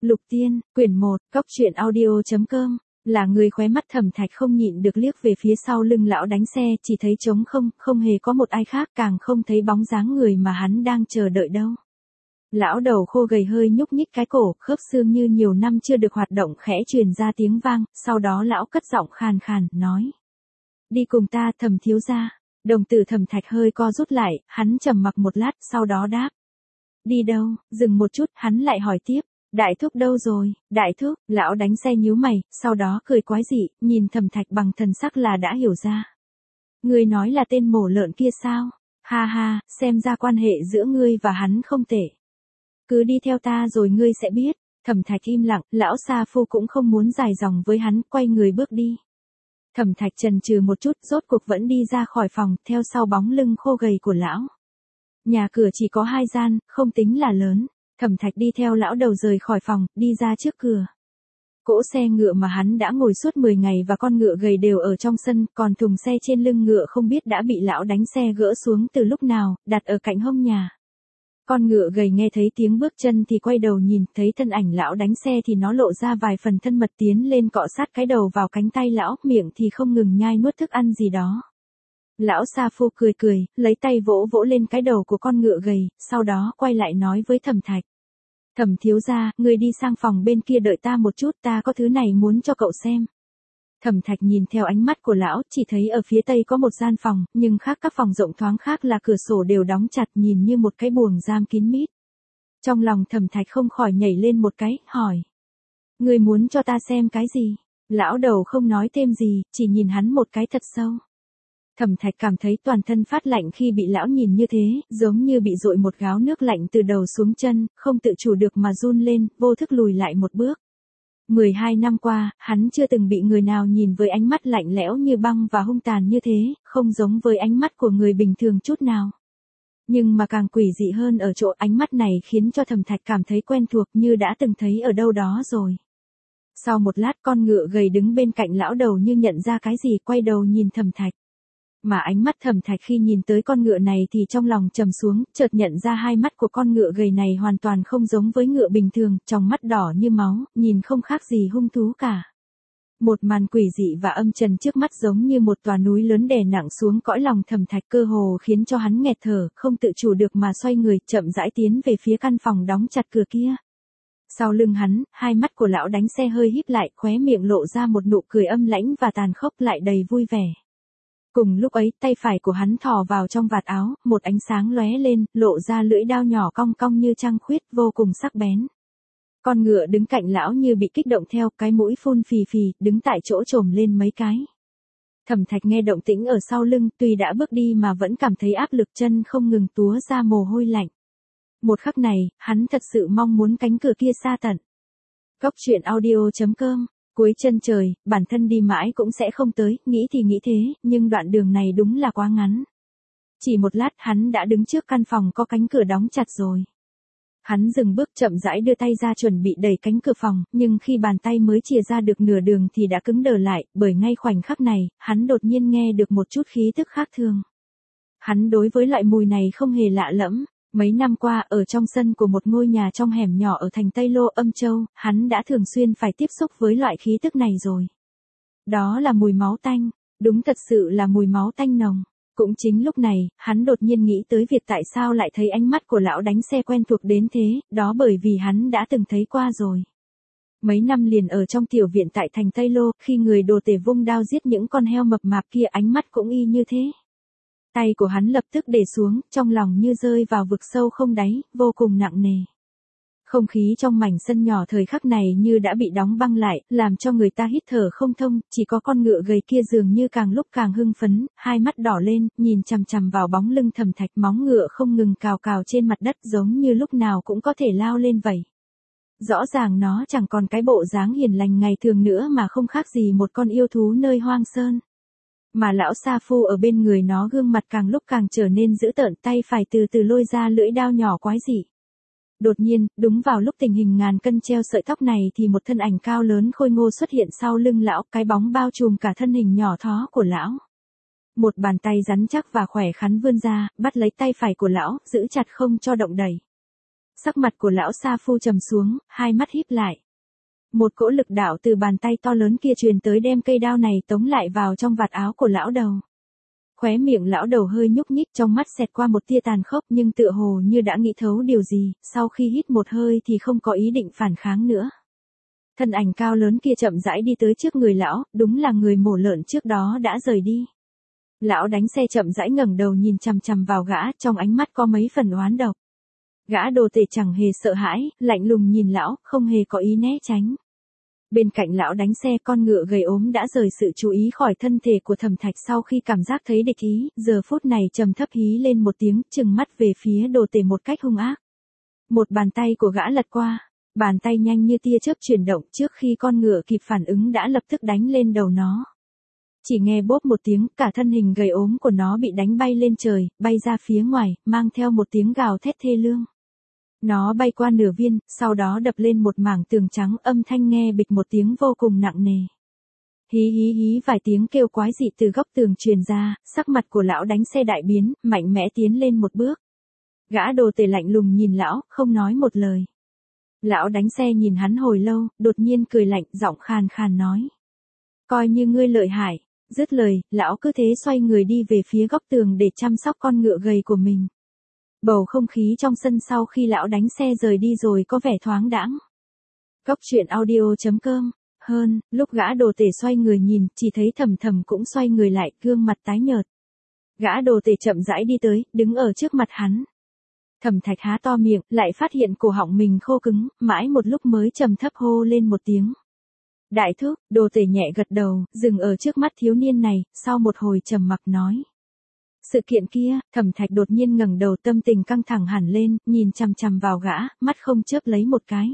Lục Tiên, quyển 1, cóc truyện audio.com. Là người khóe mắt Thẩm Thạch không nhịn được liếc về phía sau lưng lão đánh xe, chỉ thấy trống không, không hề có một ai khác, càng không thấy bóng dáng người mà hắn đang chờ đợi đâu. Lão đầu khô gầy hơi nhúc nhích cái cổ, khớp xương như nhiều năm chưa được hoạt động khẽ truyền ra tiếng vang, sau đó lão cất giọng khàn khàn, nói. Đi cùng ta, Thẩm thiếu gia. Đồng tử Thẩm Thạch hơi co rút lại, hắn trầm mặc một lát, sau đó đáp. Đi đâu? Dừng một chút, hắn lại hỏi tiếp. Đại thúc đâu rồi? Đại thúc, lão đánh xe nhíu mày, sau đó cười quái dị, nhìn Thẩm Thạch bằng thần sắc là đã hiểu ra. Ngươi nói là tên mổ lợn kia sao? Ha ha, xem ra quan hệ giữa ngươi và hắn không tệ. Cứ đi theo ta rồi ngươi sẽ biết. Thẩm Thạch im lặng, lão sa phu cũng không muốn dài dòng với hắn, quay người bước đi. Thẩm Thạch chần chừ một chút, rốt cuộc vẫn đi ra khỏi phòng, theo sau bóng lưng khô gầy của lão. Nhà cửa chỉ có 2 gian, không tính là lớn. Thẩm Thạch đi theo lão đầu rời khỏi phòng, đi ra trước cửa. Cỗ xe ngựa mà hắn đã ngồi suốt 10 ngày và con ngựa gầy đều ở trong sân, còn thùng xe trên lưng ngựa không biết đã bị lão đánh xe gỡ xuống từ lúc nào, đặt ở cạnh hông nhà. Con ngựa gầy nghe thấy tiếng bước chân thì quay đầu nhìn, thấy thân ảnh lão đánh xe thì nó lộ ra vài phần thân mật tiến lên cọ sát cái đầu vào cánh tay lão, miệng thì không ngừng nhai nuốt thức ăn gì đó. Lão sa phu cười cười, lấy tay vỗ vỗ lên cái đầu của con ngựa gầy, sau đó quay lại nói với Thẩm Thạch. Thẩm thiếu gia, người đi sang phòng bên kia đợi ta một chút, ta có thứ này muốn cho cậu xem. Thẩm Thạch nhìn theo ánh mắt của lão, chỉ thấy ở phía tây có một gian phòng, nhưng khác các phòng rộng thoáng khác là cửa sổ đều đóng chặt, nhìn như một cái buồng giam kín mít. Trong lòng Thẩm Thạch không khỏi nhảy lên một cái, hỏi. Người muốn cho ta xem cái gì? Lão đầu không nói thêm gì, chỉ nhìn hắn một cái thật sâu. Thẩm Thạch cảm thấy toàn thân phát lạnh khi bị lão nhìn như thế, giống như bị dội một gáo nước lạnh từ đầu xuống chân, không tự chủ được mà run lên, vô thức lùi lại một bước. 12 năm qua, hắn chưa từng bị người nào nhìn với ánh mắt lạnh lẽo như băng và hung tàn như thế, không giống với ánh mắt của người bình thường chút nào. Nhưng mà càng quỷ dị hơn ở chỗ ánh mắt này khiến cho Thẩm Thạch cảm thấy quen thuộc như đã từng thấy ở đâu đó rồi. Sau một lát con ngựa gầy đứng bên cạnh lão đầu như nhận ra cái gì, quay đầu nhìn Thẩm Thạch. Mà ánh mắt Thẩm Thạch khi nhìn tới con ngựa này thì trong lòng trầm xuống, chợt nhận ra hai mắt của con ngựa gầy này hoàn toàn không giống với ngựa bình thường, tròng mắt đỏ như máu, nhìn không khác gì hung thú cả. Một màn quỷ dị và âm trần trước mắt giống như một tòa núi lớn đè nặng xuống cõi lòng Thẩm Thạch, cơ hồ khiến cho hắn nghẹt thở, không tự chủ được mà xoay người, chậm rãi tiến về phía căn phòng đóng chặt cửa kia. Sau lưng hắn, hai mắt của lão đánh xe hơi híp lại, khóe miệng lộ ra một nụ cười âm lãnh và tàn khốc lại đầy vui vẻ. Cùng lúc ấy, tay phải của hắn thò vào trong vạt áo, một ánh sáng lóe lên, lộ ra lưỡi dao nhỏ cong cong như trăng khuyết, vô cùng sắc bén. Con ngựa đứng cạnh lão như bị kích động theo, cái mũi phun phì phì, đứng tại chỗ trồm lên mấy cái. Thẩm Thạch nghe động tĩnh ở sau lưng, tuy đã bước đi mà vẫn cảm thấy áp lực, chân không ngừng túa ra mồ hôi lạnh. Một khắc này, hắn thật sự mong muốn cánh cửa kia xa tận. cóc truyện audio.com. Cuối chân trời, bản thân đi mãi cũng sẽ không tới, nghĩ thì nghĩ thế, nhưng đoạn đường này đúng là quá ngắn. Chỉ một lát hắn đã đứng trước căn phòng có cánh cửa đóng chặt rồi. Hắn dừng bước, chậm rãi đưa tay ra chuẩn bị đẩy cánh cửa phòng, nhưng khi bàn tay mới chìa ra được nửa đường thì đã cứng đờ lại, bởi ngay khoảnh khắc này, hắn đột nhiên nghe được một chút khí tức khác thường. Hắn đối với loại mùi này không hề lạ lẫm. Mấy năm qua, ở trong sân của một ngôi nhà trong hẻm nhỏ ở thành Tây Lô Âm Châu, hắn đã thường xuyên phải tiếp xúc với loại khí tức này rồi. Đó là mùi máu tanh, đúng thật sự là mùi máu tanh nồng. Cũng chính lúc này, hắn đột nhiên nghĩ tới việc tại sao lại thấy ánh mắt của lão đánh xe quen thuộc đến thế, đó bởi vì hắn đã từng thấy qua rồi. Mấy năm liền ở trong tiểu viện tại thành Tây Lô, khi người đồ tể vung đao giết những con heo mập mạp kia, ánh mắt cũng y như thế. Tay của hắn lập tức để xuống, trong lòng như rơi vào vực sâu không đáy, vô cùng nặng nề. Không khí trong mảnh sân nhỏ thời khắc này như đã bị đóng băng lại, làm cho người ta hít thở không thông, chỉ có con ngựa gầy kia dường như càng lúc càng hưng phấn, hai mắt đỏ lên, nhìn chằm chằm vào bóng lưng Thẩm Thạch, móng ngựa không ngừng cào cào trên mặt đất giống như lúc nào cũng có thể lao lên vậy. Rõ ràng nó chẳng còn cái bộ dáng hiền lành ngày thường nữa mà không khác gì một con yêu thú nơi hoang sơn. Mà lão sa phu ở bên người nó gương mặt càng lúc càng trở nên dữ tợn, tay phải từ từ lôi ra lưỡi dao nhỏ quái dị. Đột nhiên, đúng vào lúc tình hình ngàn cân treo sợi tóc này thì một thân ảnh cao lớn khôi ngô xuất hiện sau lưng lão, cái bóng bao trùm cả thân hình nhỏ thó của lão. Một bàn tay rắn chắc và khỏe khoắn vươn ra, bắt lấy tay phải của lão, giữ chặt không cho động đẩy. Sắc mặt của lão Sa Phu trầm xuống, hai mắt híp lại. Một cỗ lực đạo từ bàn tay to lớn kia truyền tới đem cây đao này tống lại vào trong vạt áo của lão đầu. Khóe miệng lão đầu hơi nhúc nhích, trong mắt xẹt qua một tia tàn khốc nhưng tựa hồ như đã nghĩ thấu điều gì, sau khi hít một hơi thì không có ý định phản kháng nữa. Thân ảnh cao lớn kia chậm rãi đi tới trước người lão, đúng là người mổ lợn trước đó đã rời đi. Lão đánh xe chậm rãi ngẩng đầu nhìn chằm chằm vào gã, trong ánh mắt có mấy phần oán độc. Gã đồ tể chẳng hề sợ hãi, lạnh lùng nhìn lão, không hề có ý né tránh. Bên cạnh lão đánh xe, con ngựa gầy ốm đã rời sự chú ý khỏi thân thể của Thẩm Thạch sau khi cảm giác thấy địch ý, giờ phút này trầm thấp hí lên một tiếng, trừng mắt về phía đồ tể một cách hung ác. Một bàn tay của gã lật qua, bàn tay nhanh như tia chớp chuyển động, trước khi con ngựa kịp phản ứng đã lập tức đánh lên đầu nó. Chỉ nghe bốp một tiếng, cả thân hình gầy ốm của nó bị đánh bay lên trời, bay ra phía ngoài, mang theo một tiếng gào thét thê lương. Nó bay qua nửa viên, sau đó đập lên một mảng tường trắng, âm thanh nghe bịch một tiếng vô cùng nặng nề. Hí hí hí, vài tiếng kêu quái dị từ góc tường truyền ra, sắc mặt của lão đánh xe đại biến, mạnh mẽ tiến lên một bước. Gã đồ tể lạnh lùng nhìn lão, không nói một lời. Lão đánh xe nhìn hắn hồi lâu, đột nhiên cười lạnh, giọng khàn khàn nói. Coi như ngươi lợi hại. Dứt lời, lão cứ thế xoay người đi về phía góc tường để chăm sóc con ngựa gầy của mình. Bầu không khí trong sân sau khi lão đánh xe rời đi rồi có vẻ thoáng đãng. Góc truyện audio.com. Hơn, lúc gã đồ tể xoay người nhìn, chỉ thấy Thầm Thầm cũng xoay người lại, gương mặt tái nhợt. Gã đồ tể chậm rãi đi tới, đứng ở trước mặt hắn. Thẩm Thạch há to miệng, lại phát hiện cổ họng mình khô cứng, mãi một lúc mới trầm thấp hô lên một tiếng. Đại thúc, đồ tể nhẹ gật đầu, dừng ở trước mắt thiếu niên này, sau một hồi trầm mặc nói. Sự kiện kia, Thẩm Thạch đột nhiên ngẩng đầu, tâm tình căng thẳng hẳn lên, nhìn chằm chằm vào gã, mắt không chớp lấy một cái.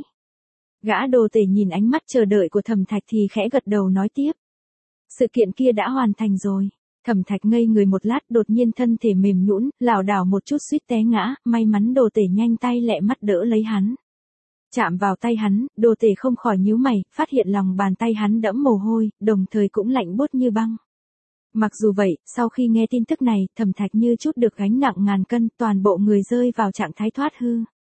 Gã đồ tể nhìn ánh mắt chờ đợi của Thẩm Thạch thì khẽ gật đầu nói tiếp. Sự kiện kia đã hoàn thành rồi. Thẩm Thạch ngây người một lát, đột nhiên thân thể mềm nhũn, lảo đảo một chút suýt té ngã, may mắn đồ tể nhanh tay lẹ mắt đỡ lấy hắn. Chạm vào tay hắn, đồ tể không khỏi nhíu mày, phát hiện lòng bàn tay hắn đẫm mồ hôi, đồng thời cũng lạnh buốt như băng. Mặc dù vậy, sau khi nghe tin tức này, Thẩm Thạch như chút được gánh nặng ngàn cân, toàn bộ người rơi vào trạng thái thoát hư.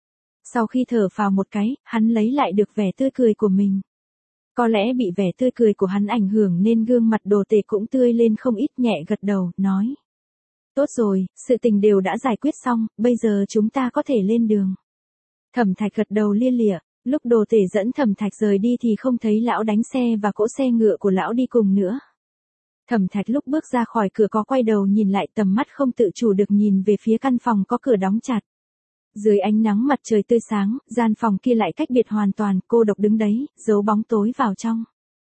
Sau khi thở phào một cái, hắn lấy lại được vẻ tươi cười của mình. Có lẽ bị vẻ tươi cười của hắn ảnh hưởng nên gương mặt đồ tể cũng tươi lên không ít, nhẹ gật đầu, nói. Tốt rồi, sự tình đều đã giải quyết xong, bây giờ chúng ta có thể lên đường. Thẩm Thạch gật đầu lia lịa, lúc đồ tể dẫn Thẩm Thạch rời đi thì không thấy lão đánh xe và cỗ xe ngựa của lão đi cùng nữa. Thẩm Thạch lúc bước ra khỏi cửa có quay đầu nhìn lại, tầm mắt không tự chủ được nhìn về phía căn phòng có cửa đóng chặt. Dưới ánh nắng mặt trời tươi sáng, gian phòng kia lại cách biệt hoàn toàn, cô độc đứng đấy, giấu bóng tối vào trong.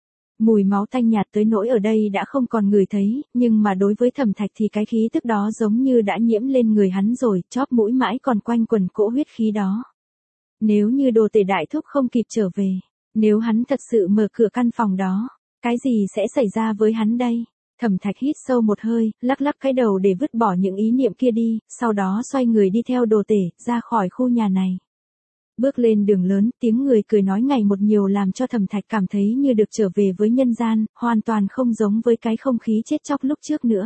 Mùi máu tanh nhạt tới nỗi ở đây đã không còn ngửi thấy, nhưng mà đối với Thẩm Thạch thì cái khí tức đó giống như đã nhiễm lên người hắn rồi, chóp mũi mãi còn quanh quẩn cỗ huyết khí đó. Nếu như đồ tể đại thúc không kịp trở về, nếu hắn thật sự mở cửa căn phòng đó, cái gì sẽ xảy ra với hắn đây? Thẩm Thạch hít sâu một hơi, lắc lắc cái đầu để vứt bỏ những ý niệm kia đi, sau đó xoay người đi theo đồ tể, ra khỏi khu nhà này. Bước lên đường lớn, tiếng người cười nói ngày một nhiều làm cho Thẩm Thạch cảm thấy như được trở về với nhân gian, hoàn toàn không giống với cái không khí chết chóc lúc trước nữa.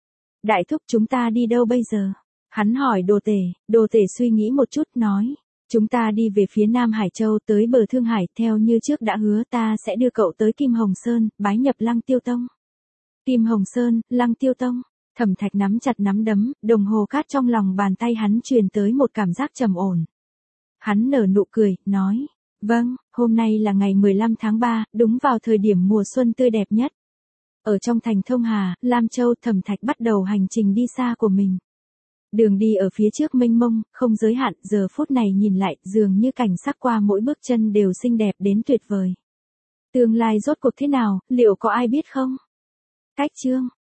Đại thúc, chúng ta đi đâu bây giờ? Hắn hỏi đồ tể suy nghĩ một chút, nói. Chúng ta đi về phía Nam Hải Châu tới bờ Thương Hải, theo như trước đã hứa ta sẽ đưa cậu tới Kim Hồng Sơn, bái nhập Lăng Tiêu Tông. Kim Hồng Sơn, Lăng Tiêu Tông. Thẩm Thạch nắm chặt nắm đấm, đồng hồ cát trong lòng bàn tay hắn truyền tới một cảm giác trầm ổn. Hắn nở nụ cười, nói, vâng, hôm nay là ngày 15 tháng 3, đúng vào thời điểm mùa xuân tươi đẹp nhất. Ở trong thành Thông Hà, Lam Châu, Thẩm Thạch bắt đầu hành trình đi xa của mình. Đường đi ở phía trước mênh mông, không giới hạn, giờ phút này nhìn lại, dường như cảnh sắc qua mỗi bước chân đều xinh đẹp đến tuyệt vời. Tương lai rốt cuộc thế nào, liệu có ai biết không? Cách chương